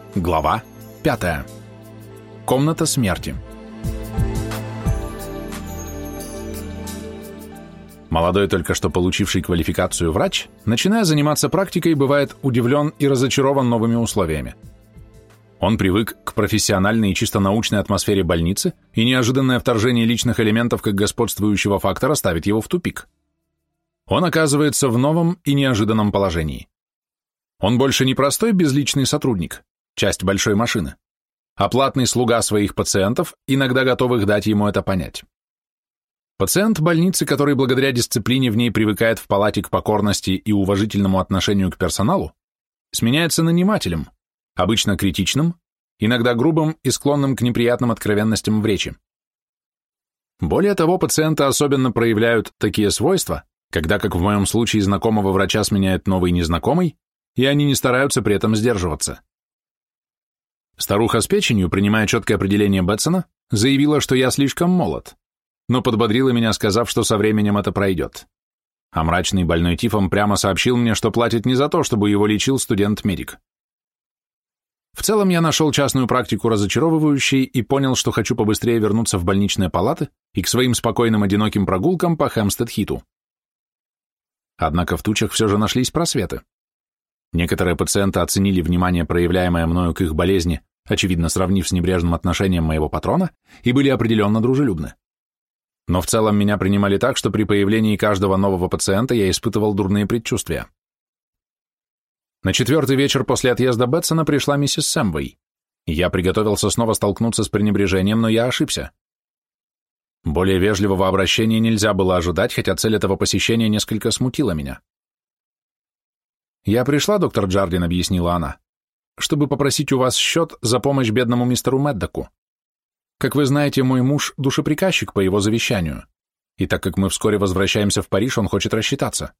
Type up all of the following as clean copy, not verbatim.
Глава 5. Комната смерти. Молодой, только что получивший квалификацию врач, начиная заниматься практикой, бывает удивлен и разочарован новыми условиями. Он привык к профессиональной и чисто научной атмосфере больницы, и неожиданное вторжение личных элементов как господствующего фактора ставит его в тупик. Он оказывается в новом и неожиданном положении. Он больше не простой безличный сотрудник, часть большой машины, а платный слуга своих пациентов, иногда готовых дать ему это понять. Пациент больницы, который благодаря дисциплине в ней привыкает в палате к покорности и уважительному отношению к персоналу, сменяется нанимателем, обычно критичным, иногда грубым и склонным к неприятным откровенностям в речи. Более того, пациенты особенно проявляют такие свойства, когда, как в моем случае, знакомого врача сменяет новый незнакомый, и они не стараются при этом сдерживаться. Старуха с печенью, принимая четкое определение Бэтсона, заявила, что я слишком молод, но подбодрила меня, сказав, что со временем это пройдет. А мрачный больной тифом прямо сообщил мне, что платит не за то, чтобы его лечил студент-медик. В целом я нашел частную практику разочаровывающей и понял, что хочу побыстрее вернуться в больничные палаты и к своим спокойным одиноким прогулкам по Хэмпстед-Хиту. Однако в тучах все же нашлись просветы. Некоторые пациенты оценили внимание, проявляемое мною к их болезни, очевидно сравнив с небрежным отношением моего патрона, и были определенно дружелюбны. Но в целом меня принимали так, что при появлении каждого нового пациента я испытывал дурные предчувствия. На четвертый вечер после отъезда Бэтсона пришла миссис Сэмвей. Я приготовился снова столкнуться с пренебрежением, но я ошибся. Более вежливого обращения нельзя было ожидать, хотя цель этого посещения несколько смутила меня. «Я пришла, доктор Джардин», — объяснила она, «чтобы попросить у вас счет за помощь бедному мистеру Меддоку. Как вы знаете, мой муж — душеприказчик по его завещанию, и так как мы вскоре возвращаемся в Париж, он хочет рассчитаться».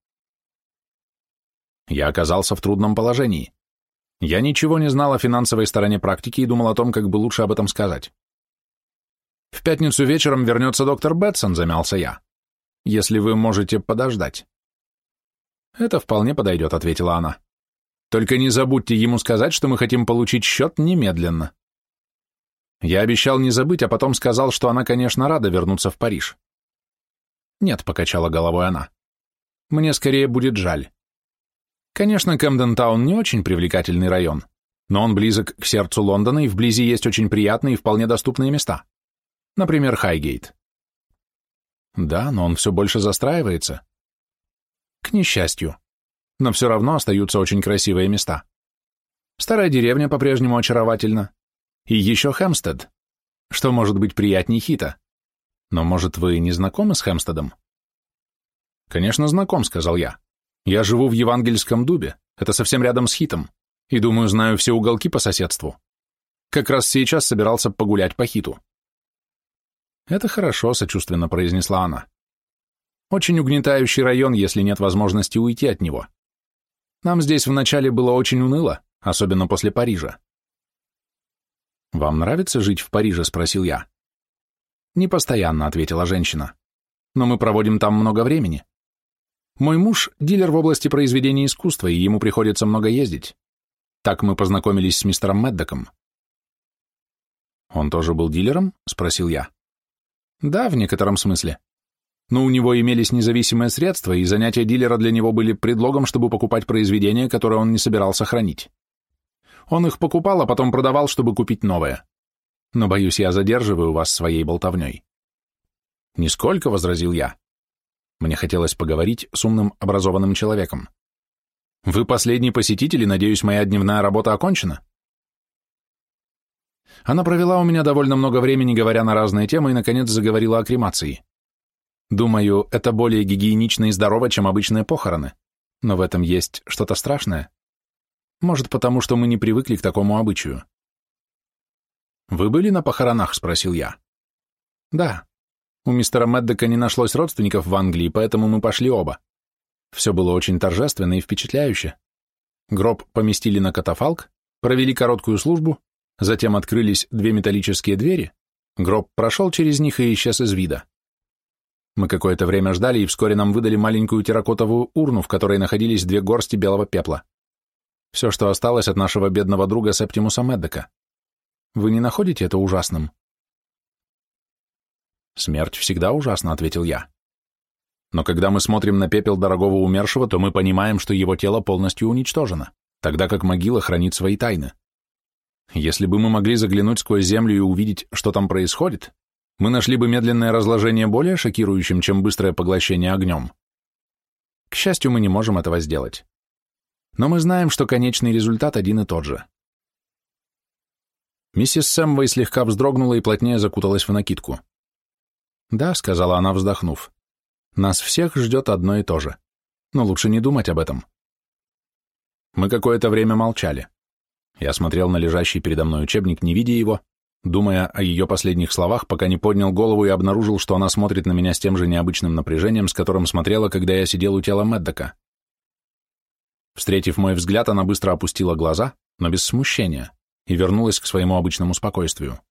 Я оказался в трудном положении. Я ничего не знал о финансовой стороне практики и думал о том, как бы лучше об этом сказать. «В пятницу вечером вернется доктор Бэтсон», — замялся я, «если вы можете подождать». «Это вполне подойдет», — ответила она. «Только не забудьте ему сказать, что мы хотим получить счет немедленно». Я обещал не забыть, а потом сказал, что она, конечно, рада вернуться в Париж. «Нет», — покачала головой она, — «мне скорее будет жаль. Конечно, Кэмден-таун не очень привлекательный район, но он близок к сердцу Лондона, и вблизи есть очень приятные и вполне доступные места. Например, Хайгейт». «Да, но он все больше застраивается». «К несчастью. Но все равно остаются очень красивые места. Старая деревня по-прежнему очаровательна. И еще Хэмпстед. Что может быть приятней Хита? Но, может, вы не знакомы с Хэмпстедом?» «Конечно, знаком», — сказал я. «Я живу в Евангельском дубе, это совсем рядом с Хитом, и, думаю, знаю все уголки по соседству. Как раз сейчас собирался погулять по Хиту». «Это хорошо», — сочувственно произнесла она. «Очень угнетающий район, если нет возможности уйти от него. Нам здесь вначале было очень уныло, особенно после Парижа». «Вам нравится жить в Париже?» — спросил я. «Не постоянно», — ответила женщина. «Но мы проводим там много времени. Мой муж — дилер в области произведения искусства, и ему приходится много ездить. Так мы познакомились с мистером Меддоком». «Он тоже был дилером?» — спросил я. «Да, в некотором смысле. Но у него имелись независимые средства, и занятия дилера для него были предлогом, чтобы покупать произведения, которые он не собирался хранить. Он их покупал, а потом продавал, чтобы купить новое. Но, боюсь, я задерживаю вас своей болтовней». «Нисколько», — возразил я. Мне хотелось поговорить с умным, образованным человеком. «Вы последний посетитель, и, надеюсь, моя дневная работа окончена?» Она провела у меня довольно много времени, говоря на разные темы, и, наконец, заговорила о кремации. Думаю, это более гигиенично и здорово, чем обычные похороны, но в этом есть что-то страшное. Может, потому что мы не привыкли к такому обычаю. «Вы были на похоронах?» — спросил я. «Да. У мистера Меддока не нашлось родственников в Англии, поэтому мы пошли оба. Все было очень торжественно и впечатляюще. Гроб поместили на катафалк, провели короткую службу, затем открылись две металлические двери, гроб прошел через них и исчез из вида. Мы какое-то время ждали, и вскоре нам выдали маленькую терракотовую урну, в которой находились 2 горсти белого пепла. Все, что осталось от нашего бедного друга Септимуса Меддока. Вы не находите это ужасным?» «Смерть всегда ужасна», — ответил я. «Но когда мы смотрим на пепел дорогого умершего, то мы понимаем, что его тело полностью уничтожено, тогда как могила хранит свои тайны. Если бы мы могли заглянуть сквозь землю и увидеть, что там происходит, мы нашли бы медленное разложение более шокирующим, чем быстрое поглощение огнем. К счастью, мы не можем этого сделать. Но мы знаем, что конечный результат один и тот же». Миссис Сэмвей слегка вздрогнула и плотнее закуталась в накидку. «Да», — сказала она, вздохнув, — «нас всех ждет одно и то же. Но лучше не думать об этом». Мы какое-то время молчали. Я смотрел на лежащий передо мной учебник, не видя его, думая о ее последних словах, пока не поднял голову и обнаружил, что она смотрит на меня с тем же необычным напряжением, с которым смотрела, когда я сидел у тела Меддока. Встретив мой взгляд, она быстро опустила глаза, но без смущения, и вернулась к своему обычному спокойствию.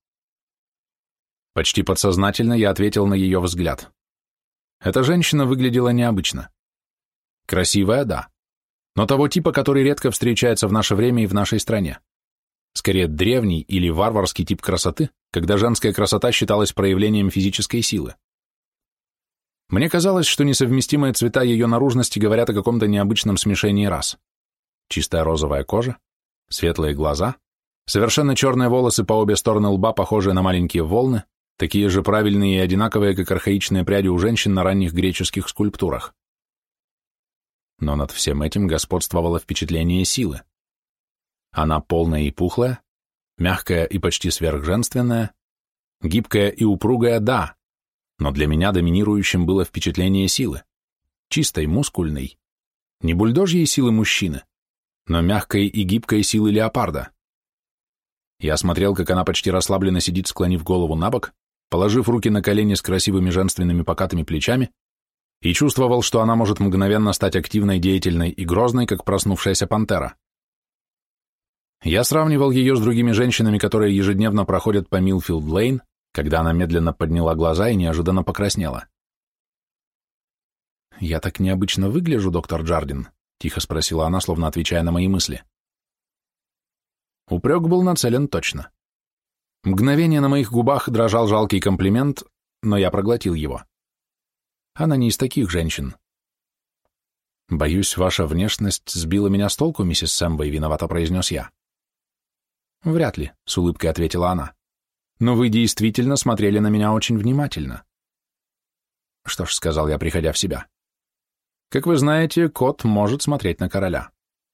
Почти подсознательно я ответил на ее взгляд. Эта женщина выглядела необычно. Красивая, да, но того типа, который редко встречается в наше время и в нашей стране. Скорее, древний или варварский тип красоты, когда женская красота считалась проявлением физической силы. Мне казалось, что несовместимые цвета ее наружности говорят о каком-то необычном смешении рас. Чистая розовая кожа, светлые глаза, совершенно черные волосы по обе стороны лба, похожие на маленькие волны, такие же правильные и одинаковые, как архаичные пряди у женщин на ранних греческих скульптурах. Но над всем этим господствовало впечатление силы. Она полная и пухлая, мягкая и почти сверхженственная, гибкая и упругая, да, но для меня доминирующим было впечатление силы, чистой, мускульной, не бульдожьей силы мужчины, но мягкой и гибкой силы леопарда. Я смотрел, как она почти расслабленно сидит, склонив голову на бок, положив руки на колени с красивыми женственными покатыми плечами, и чувствовал, что она может мгновенно стать активной, деятельной и грозной, как проснувшаяся пантера. Я сравнивал ее с другими женщинами, которые ежедневно проходят по Милфилд-Лейн, когда она медленно подняла глаза и неожиданно покраснела. «Я так необычно выгляжу, доктор Джардин?» — тихо спросила она, словно отвечая на мои мысли. Упрек был нацелен точно. Мгновение на моих губах дрожал жалкий комплимент, но я проглотил его. Она не из таких женщин. «Боюсь, ваша внешность сбила меня с толку, миссис Сэмвей», — виновато произнес я. «Вряд ли», — с улыбкой ответила она. «Но вы действительно смотрели на меня очень внимательно». «Что ж», — сказал я, приходя в себя. «Как вы знаете, кот может смотреть на короля».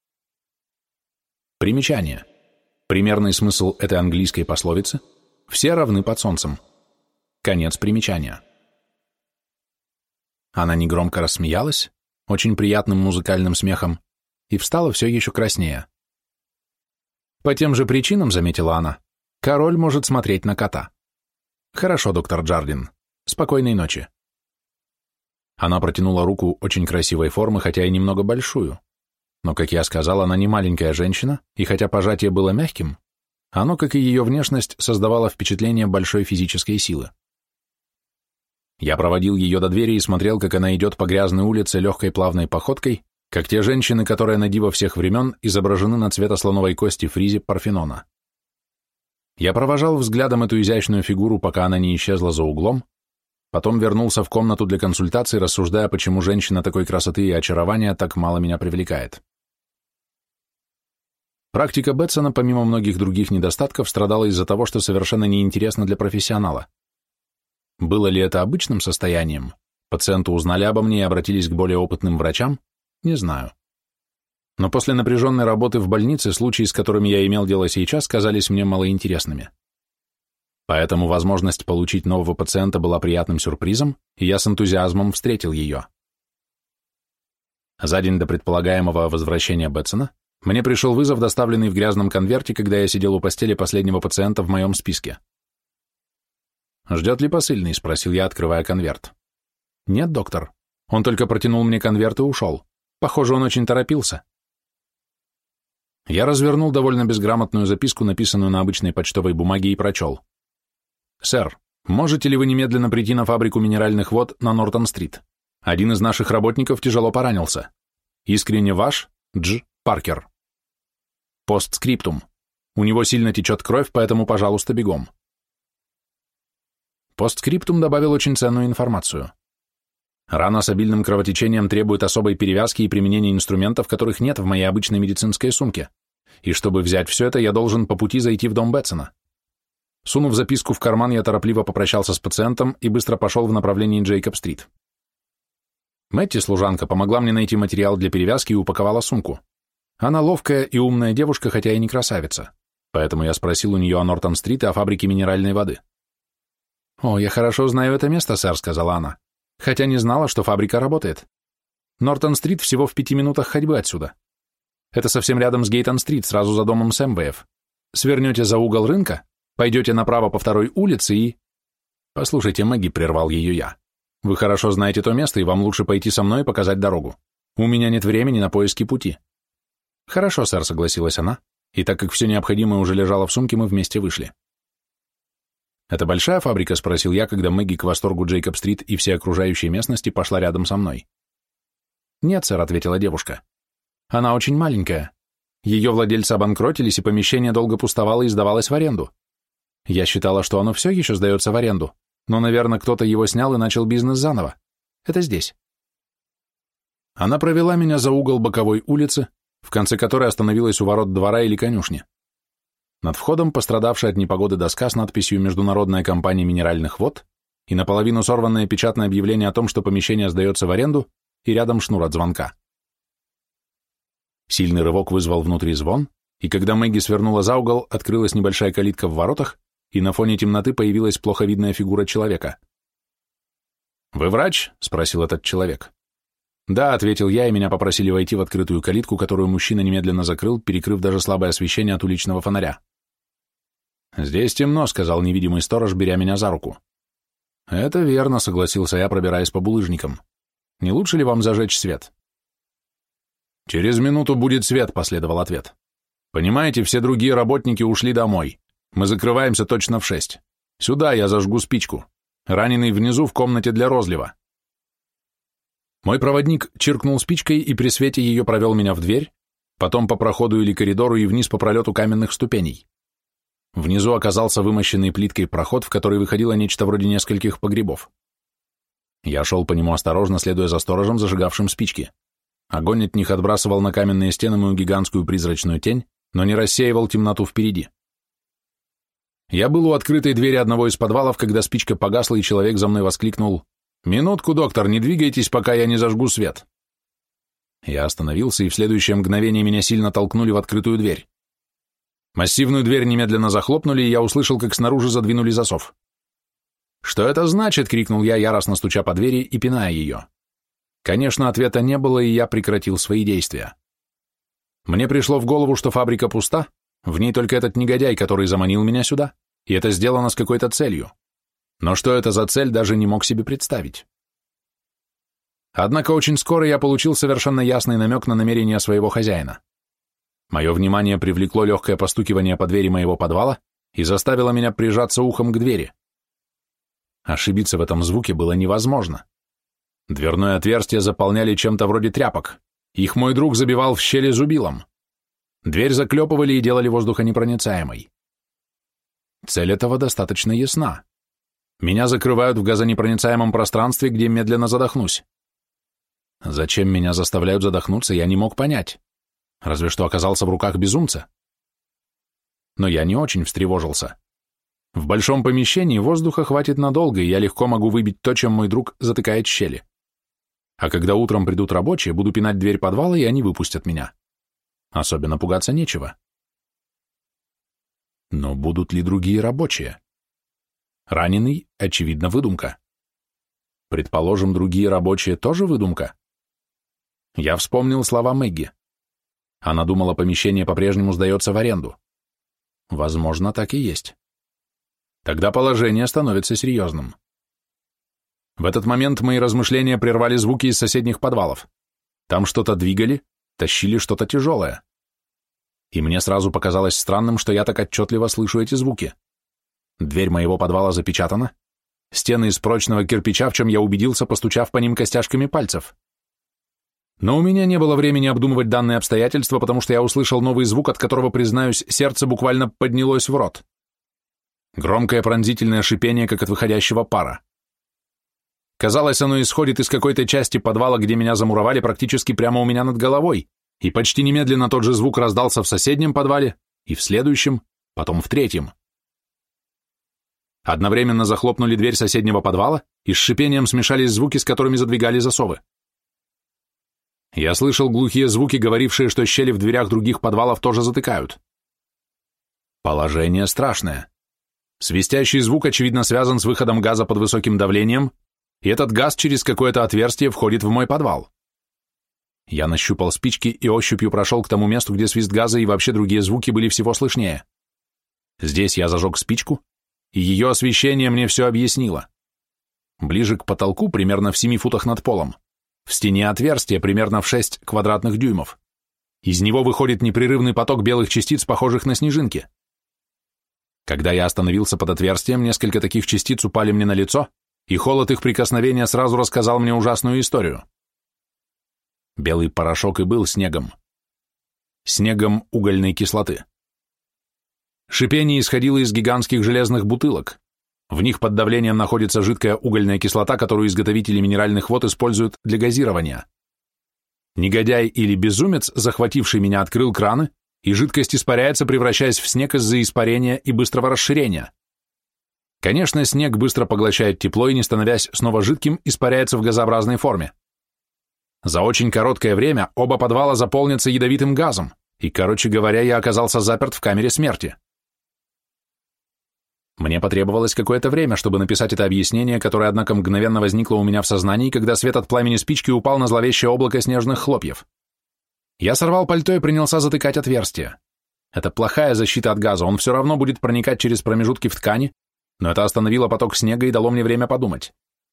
Примечание. Примерный смысл этой английской пословицы — «все равны под солнцем». Конец примечания. Она негромко рассмеялась, очень приятным музыкальным смехом, и встала все еще краснее. «По тем же причинам, — заметила она, — король может смотреть на кота. Хорошо, доктор Джардин. Спокойной ночи». Она протянула руку очень красивой формы, хотя и немного большую. Но, как я сказал, она не маленькая женщина, и хотя пожатие было мягким, оно, как и ее внешность, создавало впечатление большой физической силы. Я проводил ее до двери и смотрел, как она идет по грязной улице легкой плавной походкой, как те женщины, которые на диво всех времен изображены на цветослоновой кости фризе Парфенона. Я провожал взглядом эту изящную фигуру, пока она не исчезла за углом, потом вернулся в комнату для консультаций, рассуждая, почему женщина такой красоты и очарования так мало меня привлекает. Практика Бетсона, помимо многих других недостатков, страдала из-за того, что совершенно неинтересна для профессионала. Было ли это обычным состоянием? Пациенты узнали обо мне и обратились к более опытным врачам? Не знаю. Но после напряженной работы в больнице случаи, с которыми я имел дело сейчас, казались мне малоинтересными. Поэтому возможность получить нового пациента была приятным сюрпризом, и я с энтузиазмом встретил ее. За день до предполагаемого возвращения Бетсона мне пришел вызов, доставленный в грязном конверте, когда я сидел у постели последнего пациента в моем списке. «Ждет ли посыльный?» — спросил я, открывая конверт. «Нет, доктор. Он только протянул мне конверт и ушел. Похоже, он очень торопился». Я развернул довольно безграмотную записку, написанную на обычной почтовой бумаге, и прочел. «Сэр, можете ли вы немедленно прийти на фабрику минеральных вод на Нортон-стрит? Один из наших работников тяжело поранился. Искренне ваш, Дж. Паркер». Постскриптум. У него сильно течет кровь, поэтому, пожалуйста, бегом. Постскриптум добавил очень ценную информацию. Рана с обильным кровотечением требует особой перевязки и применения инструментов, которых нет в моей обычной медицинской сумке. И чтобы взять все это, я должен по пути зайти в дом Бетсона. Сунув записку в карман, я торопливо попрощался с пациентом и быстро пошел в направлении Джейкоб-стрит. Мэтти, служанка, помогла мне найти материал для перевязки и упаковала сумку. Она ловкая и умная девушка, хотя и не красавица, поэтому я спросил у нее о Нортон-стрит и о фабрике минеральной воды. «О, я хорошо знаю это место, сэр», — сказала она, хотя не знала, что фабрика работает. Нортон-стрит всего в 5 минутах ходьбы отсюда. Это совсем рядом с Гейтон-стрит, сразу за домом Сэмвеев. Свернете за угол рынка, пойдете направо по 2-й улице и... Послушайте, Мэгги, прервал ее я. Вы хорошо знаете то место, и вам лучше пойти со мной и показать дорогу. У меня нет времени на поиски пути. Хорошо, сэр, согласилась она, и так как все необходимое уже лежало в сумке, мы вместе вышли. «Это большая фабрика?» — спросил я, когда Мэгги к восторгу Джейкоб-стрит и всей окружающей местности пошла рядом со мной. «Нет, сэр», — ответила девушка. «Она очень маленькая. Ее владельцы обанкротились, и помещение долго пустовало и сдавалось в аренду. Я считала, что оно все еще сдается в аренду, но, наверное, кто-то его снял и начал бизнес заново. Это здесь». Она провела меня за угол боковой улицы, в конце которой остановилась у ворот двора или конюшни. Над входом пострадавшая от непогоды доска с надписью «Международная компания минеральных вод» и наполовину сорванное печатное объявление о том, что помещение сдается в аренду, и рядом шнур от звонка. Сильный рывок вызвал внутри звон, и когда Мэгги свернула за угол, открылась небольшая калитка в воротах, и на фоне темноты появилась плохо видная фигура человека. «Вы врач?» — спросил этот человек. «Да», — ответил я, и меня попросили войти в открытую калитку, которую мужчина немедленно закрыл, перекрыв даже слабое освещение от уличного фонаря. «Здесь темно», — сказал невидимый сторож, беря меня за руку. «Это верно», — согласился я, пробираясь по булыжникам. «Не лучше ли вам зажечь свет?» «Через минуту будет свет», — последовал ответ. «Понимаете, все другие работники ушли домой. Мы закрываемся точно в 6. Сюда я зажгу спичку. Раненый внизу в комнате для розлива». Мой проводник чиркнул спичкой и при свете ее провел меня в дверь, потом по проходу или коридору и вниз по пролету каменных ступеней. Внизу оказался вымощенный плиткой проход, в который выходило нечто вроде нескольких погребов. Я шел по нему осторожно, следуя за сторожем, зажигавшим спички. Огонь от них отбрасывал на каменные стены мою гигантскую призрачную тень, но не рассеивал темноту впереди. Я был у открытой двери одного из подвалов, когда спичка погасла, и человек за мной воскликнул: «Минутку, доктор, не двигайтесь, пока я не зажгу свет». Я остановился, и в следующее мгновение меня сильно толкнули в открытую дверь. Массивную дверь немедленно захлопнули, и я услышал, как снаружи задвинули засов. «Что это значит?» — крикнул я, яростно стуча по двери и пиная ее. Конечно, ответа не было, и я прекратил свои действия. Мне пришло в голову, что фабрика пуста, в ней только этот негодяй, который заманил меня сюда, и это сделано с какой-то целью. Но что это за цель, даже не мог себе представить. Однако очень скоро я получил совершенно ясный намек на намерения своего хозяина. Мое внимание привлекло легкое постукивание по двери моего подвала и заставило меня прижаться ухом к двери. Ошибиться в этом звуке было невозможно. Дверное отверстие заполняли чем-то вроде тряпок. Их мой друг забивал в щели зубилом. Дверь заклепывали и делали воздухонепроницаемой. Цель этого достаточно ясна. Меня закрывают в газонепроницаемом пространстве, где медленно задохнусь. Зачем меня заставляют задохнуться, я не мог понять. Разве что оказался в руках безумца. Но я не очень встревожился. В большом помещении воздуха хватит надолго, и я легко могу выбить то, чем мой друг затыкает щели. А когда утром придут рабочие, буду пинать дверь подвала, и они выпустят меня. Особенно пугаться нечего. Но будут ли другие рабочие? Раненый, очевидно, выдумка. Предположим, другие рабочие тоже выдумка. Я вспомнил слова Мэгги. Она думала, помещение по-прежнему сдается в аренду. Возможно, так и есть. Тогда положение становится серьезным. В этот момент мои размышления прервали звуки из соседних подвалов. Там что-то двигали, тащили что-то тяжелое. И мне сразу показалось странным, что я так отчетливо слышу эти звуки. Дверь моего подвала запечатана, стены из прочного кирпича, в чем я убедился, постучав по ним костяшками пальцев. Но у меня не было времени обдумывать данные обстоятельства, потому что я услышал новый звук, от которого, признаюсь, сердце буквально поднялось в рот. Громкое пронзительное шипение, как от выходящего пара. Казалось, оно исходит из какой-то части подвала, где меня замуровали практически прямо у меня над головой, и почти немедленно тот же звук раздался в соседнем подвале, и в следующем, потом в третьем. Одновременно захлопнули дверь соседнего подвала, и с шипением смешались звуки, с которыми задвигали засовы. Я слышал глухие звуки, говорившие, что щели в дверях других подвалов тоже затыкают. Положение страшное. Свистящий звук, очевидно, связан с выходом газа под высоким давлением, и этот газ через какое-то отверстие входит в мой подвал. Я нащупал спички и ощупью прошел к тому месту, где свист газа и вообще другие звуки были всего слышнее. Здесь я зажег спичку, и ее освещение мне все объяснило. Ближе к потолку, примерно в 7 футах над полом, в стене отверстие примерно в 6 квадратных дюймов. Из него выходит непрерывный поток белых частиц, похожих на снежинки. Когда я остановился под отверстием, несколько таких частиц упали мне на лицо, и холод их прикосновения сразу рассказал мне ужасную историю. Белый порошок и был снегом. Снегом угольной кислоты. Шипение исходило из гигантских железных бутылок. В них под давлением находится жидкая угольная кислота, которую изготовители минеральных вод используют для газирования. Негодяй или безумец, захвативший меня, открыл краны, и жидкость испаряется, превращаясь в снег из-за испарения и быстрого расширения. Конечно, снег быстро поглощает тепло и, не становясь снова жидким, испаряется в газообразной форме. За очень короткое время оба подвала заполнятся ядовитым газом, и, короче говоря, я оказался заперт в камере смерти. Мне потребовалось какое-то время, чтобы написать это объяснение, которое, однако, мгновенно возникло у меня в сознании, когда свет от пламени спички упал на зловещее облако снежных хлопьев. Я сорвал пальто и принялся затыкать отверстие. Это плохая защита от газа, он все равно будет проникать через промежутки в ткани, но это остановило поток снега и дало мне время подумать.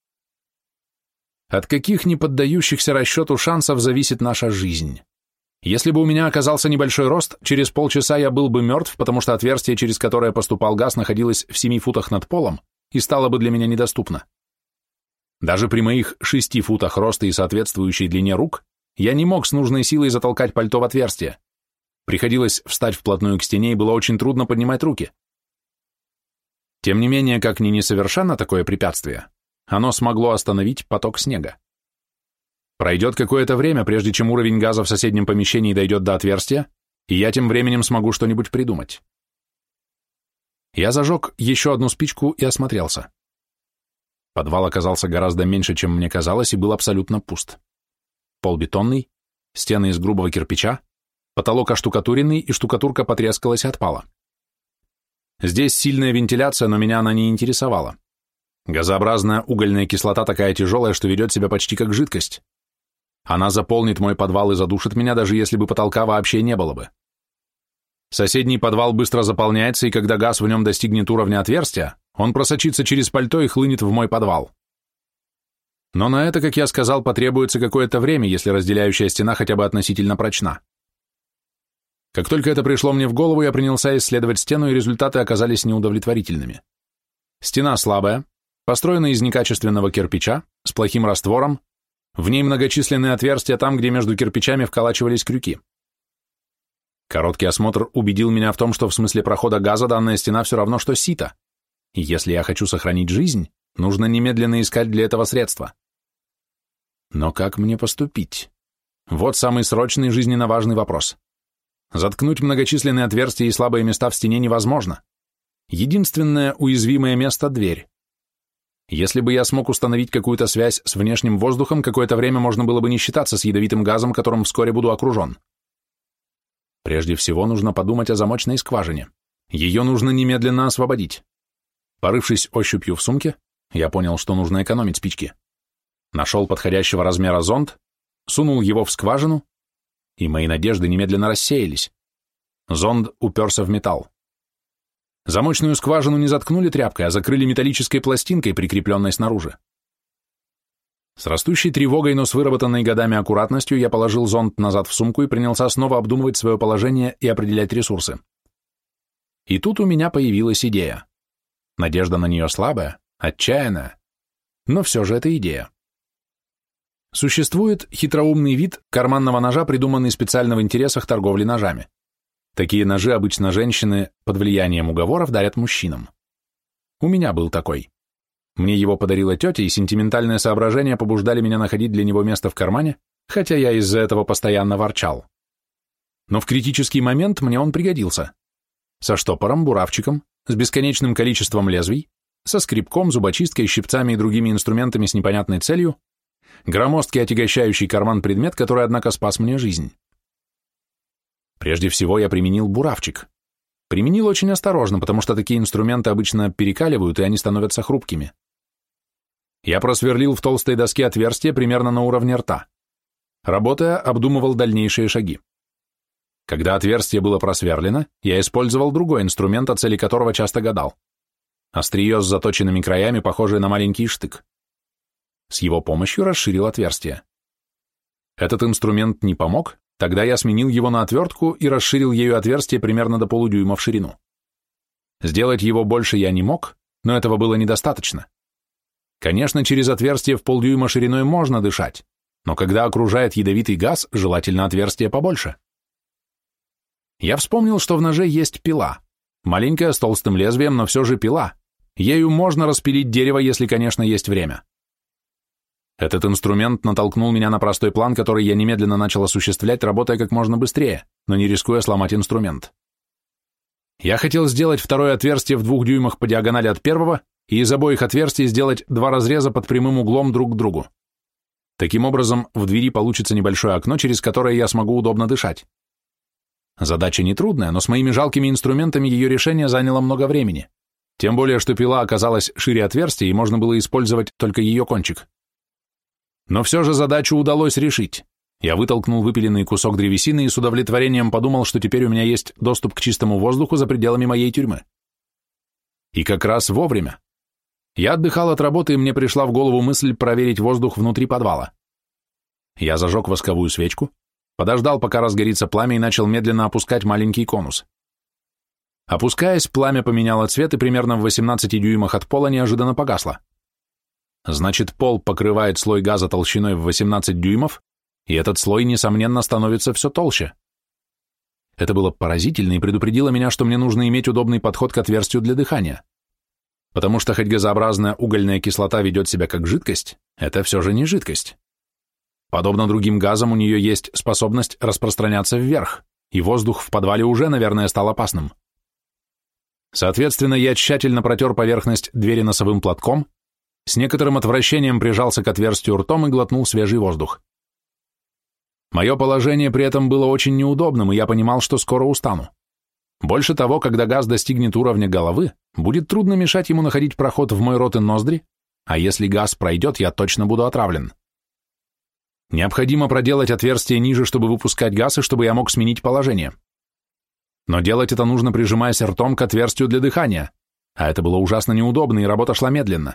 От каких не поддающихся расчету шансов зависит наша жизнь? Если бы у меня оказался небольшой рост, через полчаса я был бы мертв, потому что отверстие, через которое поступал газ, находилось в 7 футах над полом и стало бы для меня недоступно. Даже при моих 6 футах роста и соответствующей длине рук я не мог с нужной силой затолкать пальто в отверстие. Приходилось встать вплотную к стене, и было очень трудно поднимать руки. Тем не менее, как ни несовершенно такое препятствие, оно смогло остановить поток снега. Пройдет какое-то время, прежде чем уровень газа в соседнем помещении дойдет до отверстия, и я тем временем смогу что-нибудь придумать. Я зажег еще одну спичку и осмотрелся. Подвал оказался гораздо меньше, чем мне казалось, и был абсолютно пуст. Пол бетонный, стены из грубого кирпича, потолок оштукатуренный, и штукатурка потрескалась и отпала. Здесь сильная вентиляция, но меня она не интересовала. Газообразная угольная кислота такая тяжелая, что ведет себя почти как жидкость. Она заполнит мой подвал и задушит меня, даже если бы потолка вообще не было бы. Соседний подвал быстро заполняется, и когда газ в нем достигнет уровня отверстия, он просочится через пальто и хлынет в мой подвал. Но на это, как я сказал, потребуется какое-то время, если разделяющая стена хотя бы относительно прочна. Как только это пришло мне в голову, я принялся исследовать стену, и результаты оказались неудовлетворительными. Стена слабая, построена из некачественного кирпича, с плохим раствором, в ней многочисленные отверстия там, где между кирпичами вколачивались крюки. Короткий осмотр убедил меня в том, что в смысле прохода газа данная стена все равно, что сито, и если я хочу сохранить жизнь, нужно немедленно искать для этого средства. Но как мне поступить? Вот самый срочный жизненно важный вопрос. Заткнуть многочисленные отверстия и слабые места в стене невозможно. Единственное уязвимое место — дверь. Если бы я смог установить какую-то связь с внешним воздухом, какое-то время можно было бы не считаться с ядовитым газом, которым вскоре буду окружен. Прежде всего нужно подумать о замочной скважине. Ее нужно немедленно освободить. Порывшись ощупью в сумке, я понял, что нужно экономить спички. Нашел подходящего размера зонд, сунул его в скважину, и мои надежды немедленно рассеялись. Зонд уперся в металл. Замочную скважину не заткнули тряпкой, а закрыли металлической пластинкой, прикрепленной снаружи. С растущей тревогой, но с выработанной годами аккуратностью я положил зонд назад в сумку и принялся снова обдумывать свое положение и определять ресурсы. И тут у меня появилась идея. Надежда на нее слабая, отчаянная, но все же это идея. Существует хитроумный вид карманного ножа, придуманный специально в интересах торговли ножами. Такие ножи обычно женщины под влиянием уговоров дарят мужчинам. У меня был такой. Мне его подарила тетя, и сентиментальные соображения побуждали меня находить для него место в кармане, хотя я из-за этого постоянно ворчал. Но в критический момент мне он пригодился. Со штопором, буравчиком, с бесконечным количеством лезвий, со скребком, зубочисткой, щипцами и другими инструментами с непонятной целью, громоздкий отягощающий карман предмет, который, однако, спас мне жизнь. Прежде всего я применил буравчик. Применил очень осторожно, потому что такие инструменты обычно перекаливают, и они становятся хрупкими. Я просверлил в толстой доске отверстие примерно на уровне рта. Работая, обдумывал дальнейшие шаги. Когда отверстие было просверлено, я использовал другой инструмент, о цели которого часто гадал. Острие с заточенными краями, похожее на маленький штык. С его помощью расширил отверстие. Этот инструмент не помог, тогда я сменил его на отвертку и расширил ею отверстие примерно до полудюйма в ширину. Сделать его больше я не мог, но этого было недостаточно. Конечно, через отверстие в полдюйма шириной можно дышать, но когда окружает ядовитый газ, желательно отверстие побольше. Я вспомнил, что в ноже есть пила. Маленькая, с толстым лезвием, но все же пила. Ею можно распилить дерево, если, конечно, есть время. Этот инструмент натолкнул меня на простой план, который я немедленно начал осуществлять, работая как можно быстрее, но не рискуя сломать инструмент. Я хотел сделать второе отверстие в 2 дюймах по диагонали от первого и из обоих отверстий сделать 2 разреза под прямым углом друг к другу. Таким образом, в двери получится небольшое окно, через которое я смогу удобно дышать. Задача нетрудная, но с моими жалкими инструментами ее решение заняло много времени. Тем более, что пила оказалась шире отверстия, и можно было использовать только ее кончик. Но все же задачу удалось решить. Я вытолкнул выпиленный кусок древесины и с удовлетворением подумал, что теперь у меня есть доступ к чистому воздуху за пределами моей тюрьмы. И как раз вовремя. Я отдыхал от работы, и мне пришла в голову мысль проверить воздух внутри подвала. Я зажег восковую свечку, подождал, пока разгорится пламя, и начал медленно опускать маленький конус. Опускаясь, пламя поменяло цвет и примерно в 18 дюймах от пола неожиданно погасло. Значит, пол покрывает слой газа толщиной в 18 дюймов, и этот слой, несомненно, становится все толще. Это было поразительно и предупредило меня, что мне нужно иметь удобный подход к отверстию для дыхания. Потому что хоть газообразная угольная кислота ведет себя как жидкость, это все же не жидкость. Подобно другим газам, у нее есть способность распространяться вверх, и воздух в подвале уже, наверное, стал опасным. Соответственно, я тщательно протер поверхность двери носовым платком, с некоторым отвращением прижался к отверстию ртом и глотнул свежий воздух. Мое положение при этом было очень неудобным, и я понимал, что скоро устану. Больше того, когда газ достигнет уровня головы, будет трудно мешать ему находить проход в мой рот и ноздри, а если газ пройдет, я точно буду отравлен. Необходимо проделать отверстие ниже, чтобы выпускать газ, и чтобы я мог сменить положение. Но делать это нужно, прижимаясь ртом к отверстию для дыхания, а это было ужасно неудобно, и работа шла медленно.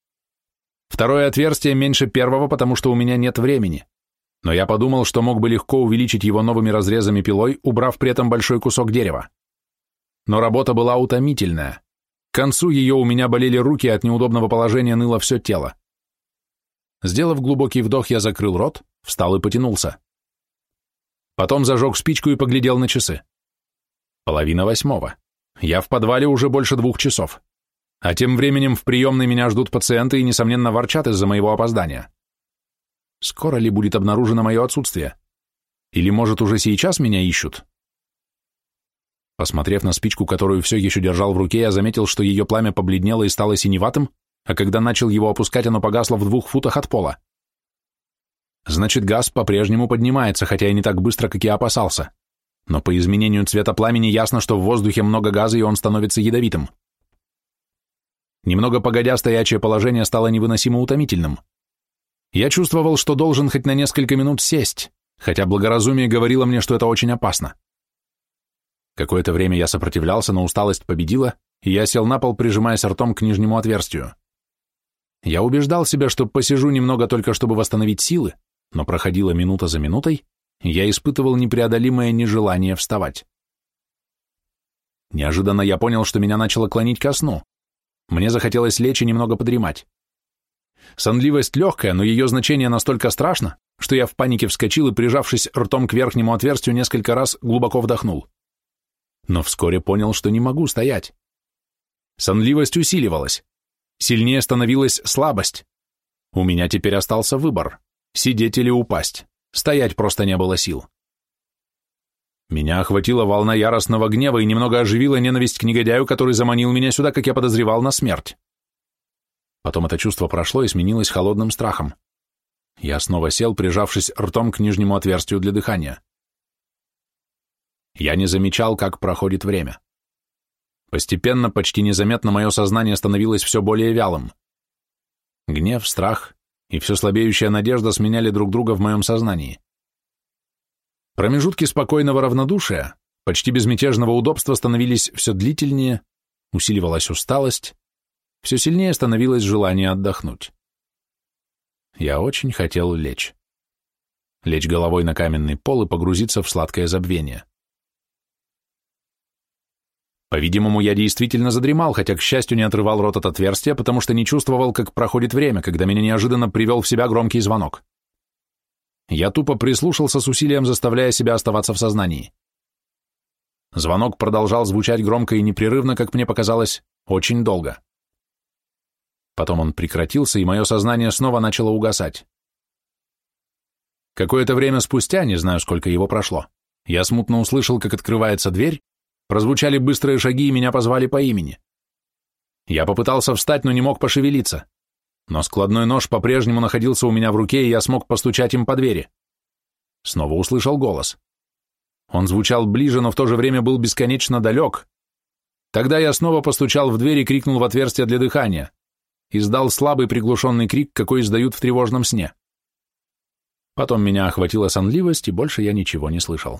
Второе отверстие меньше первого, потому что у меня нет времени. Но я подумал, что мог бы легко увеличить его новыми разрезами пилой, убрав при этом большой кусок дерева. Но работа была утомительная. К концу ее у меня болели руки, от неудобного положения ныло все тело. Сделав глубокий вдох, я закрыл рот, встал и потянулся. Потом зажег спичку и поглядел на часы. 7:30. Я в подвале уже больше 2 часов. А тем временем в приемной меня ждут пациенты и, несомненно, ворчат из-за моего опоздания. Скоро ли будет обнаружено мое отсутствие? Или, может, уже сейчас меня ищут? Посмотрев на спичку, которую все еще держал в руке, я заметил, что ее пламя побледнело и стало синеватым, а когда начал его опускать, оно погасло в 2 футах от пола. Значит, газ по-прежнему поднимается, хотя и не так быстро, как я опасался. Но по изменению цвета пламени ясно, что в воздухе много газа, и он становится ядовитым. Немного погодя, стоячее положение стало невыносимо утомительным. Я чувствовал, что должен хоть на несколько минут сесть, хотя благоразумие говорило мне, что это очень опасно. Какое-то время я сопротивлялся, но усталость победила, и я сел на пол, прижимаясь ртом к нижнему отверстию. Я убеждал себя, что посижу немного только чтобы восстановить силы, но проходила минута за минутой, и я испытывал непреодолимое нежелание вставать. Неожиданно я понял, что меня начало клонить ко сну. Мне захотелось лечь и немного подремать. Сонливость легкая, но ее значение настолько страшно, что я в панике вскочил и, прижавшись ртом к верхнему отверстию, несколько раз глубоко вдохнул. Но вскоре понял, что не могу стоять. Сонливость усиливалась. Сильнее становилась слабость. У меня теперь остался выбор — сидеть или упасть. Стоять просто не было сил. Меня охватила волна яростного гнева и немного оживила ненависть к негодяю, который заманил меня сюда, как я подозревал, на смерть. Потом это чувство прошло и сменилось холодным страхом. Я снова сел, прижавшись ртом к нижнему отверстию для дыхания. Я не замечал, как проходит время. Постепенно, почти незаметно, мое сознание становилось все более вялым. Гнев, страх и все слабеющая надежда сменяли друг друга в моем сознании. Промежутки спокойного равнодушия, почти безмятежного удобства становились все длительнее, усиливалась усталость, все сильнее становилось желание отдохнуть. Я очень хотел лечь. Лечь головой на каменный пол и погрузиться в сладкое забвение. По-видимому, я действительно задремал, хотя, к счастью, не отрывал рот от отверстия, потому что не чувствовал, как проходит время, когда меня неожиданно привел в себя громкий звонок. Я тупо прислушался с усилием, заставляя себя оставаться в сознании. Звонок продолжал звучать громко и непрерывно, как мне показалось, очень долго. Потом он прекратился, и мое сознание снова начало угасать. Какое-то время спустя, не знаю, сколько его прошло, я смутно услышал, как открывается дверь, прозвучали быстрые шаги, и меня позвали по имени. Я попытался встать, но не мог пошевелиться. Но складной нож по-прежнему находился у меня в руке, и я смог постучать им по двери. Снова услышал голос. Он звучал ближе, но в то же время был бесконечно далек. Тогда я снова постучал в дверь и крикнул в отверстие для дыхания. Издал слабый приглушенный крик, какой издают в тревожном сне. Потом меня охватила сонливость, и больше я ничего не слышал.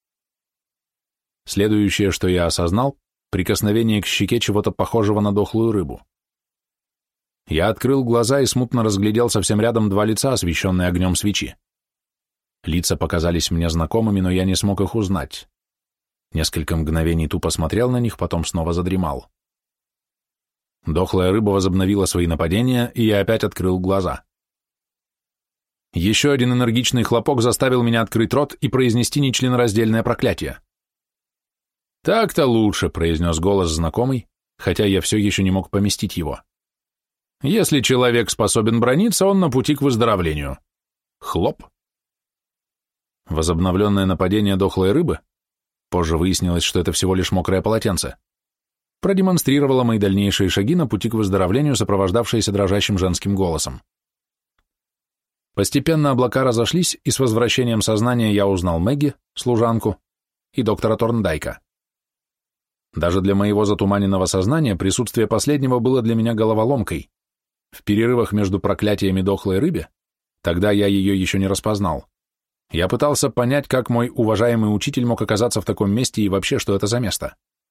Следующее, что я осознал, прикосновение к щеке чего-то похожего на дохлую рыбу. Я открыл глаза и смутно разглядел совсем рядом два лица, освещенные огнем свечи. Лица показались мне знакомыми, но я не смог их узнать. Несколько мгновений тупо смотрел на них, потом снова задремал. Дохлая рыба возобновила свои нападения, и я опять открыл глаза. Еще один энергичный хлопок заставил меня открыть рот и произнести нечленораздельное проклятие. «Так-то лучше», — произнес голос знакомый, хотя я все еще не мог поместить его. «Если человек способен брониться, он на пути к выздоровлению». Хлоп. Возобновленное нападение дохлой рыбы, позже выяснилось, что это всего лишь мокрое полотенце, продемонстрировало мои дальнейшие шаги на пути к выздоровлению, сопровождавшиеся дрожащим женским голосом. Постепенно облака разошлись, и с возвращением сознания я узнал Мэгги, служанку, и доктора Торндайка. Даже для моего затуманенного сознания присутствие последнего было для меня головоломкой. В перерывах между проклятиями дохлой рыбе, тогда я ее еще не распознал, я пытался понять, как мой уважаемый учитель мог оказаться в таком месте и вообще, что это за место.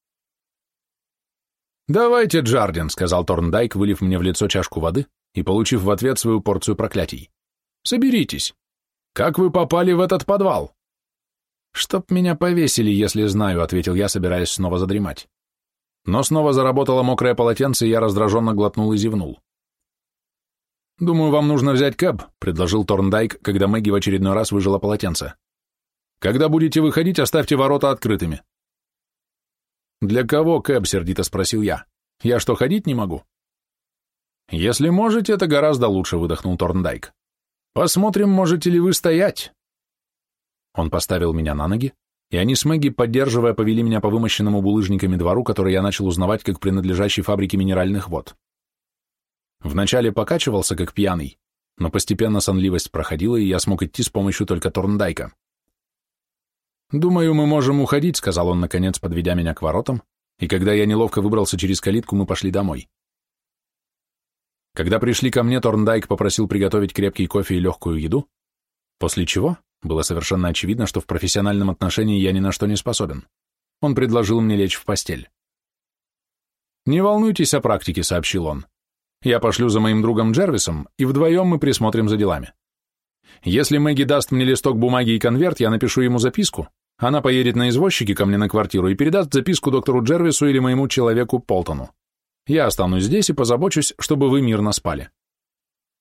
«Давайте, Джардин», — сказал Торндайк, вылив мне в лицо чашку воды и получив в ответ свою порцию проклятий. «Соберитесь. Как вы попали в этот подвал?» «Чтоб меня повесили, если знаю», — ответил я, собираясь снова задремать. Но снова заработало мокрое полотенце, и я раздраженно глотнул и зевнул. «Думаю, вам нужно взять кэб», — предложил Торндайк, когда Мэгги в очередной раз выжила полотенце. «Когда будете выходить, оставьте ворота открытыми». «Для кого кэб?» — сердито спросил я. «Я что, ходить не могу?» «Если можете, это гораздо лучше», — выдохнул Торндайк. «Посмотрим, можете ли вы стоять». Он поставил меня на ноги, и они с Мэгги, поддерживая, повели меня по вымощенному булыжниками двору, который я начал узнавать как принадлежащий фабрике минеральных вод. Вначале покачивался, как пьяный, но постепенно сонливость проходила, и я смог идти с помощью только Торндайка. «Думаю, мы можем уходить», — сказал он, наконец, подведя меня к воротам, и когда я неловко выбрался через калитку, мы пошли домой. Когда пришли ко мне, Торндайк попросил приготовить крепкий кофе и легкую еду, после чего было совершенно очевидно, что в профессиональном отношении я ни на что не способен. Он предложил мне лечь в постель. «Не волнуйтесь о практике», — сообщил он. «Я пошлю за моим другом Джервисом, и вдвоем мы присмотрим за делами. Если Мэгги даст мне листок бумаги и конверт, я напишу ему записку, она поедет на извозчике ко мне на квартиру и передаст записку доктору Джервису или моему человеку Полтону. Я останусь здесь и позабочусь, чтобы вы мирно спали».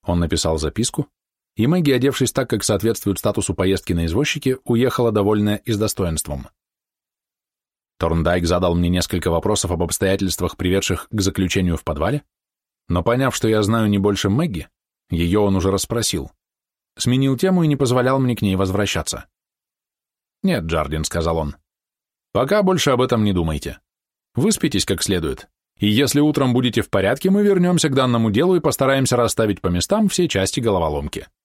Он написал записку, и Мэгги, одевшись так, как соответствует статусу поездки на извозчике, уехала довольная и с достоинством. Торндайк задал мне несколько вопросов об обстоятельствах, приведших к заключению в подвале, но поняв, что я знаю не больше Мэгги, ее он уже расспросил, сменил тему и не позволял мне к ней возвращаться. «Нет, Джардин», — сказал он, — «пока больше об этом не думайте. Выспитесь как следует, и если утром будете в порядке, мы вернемся к данному делу и постараемся расставить по местам все части головоломки».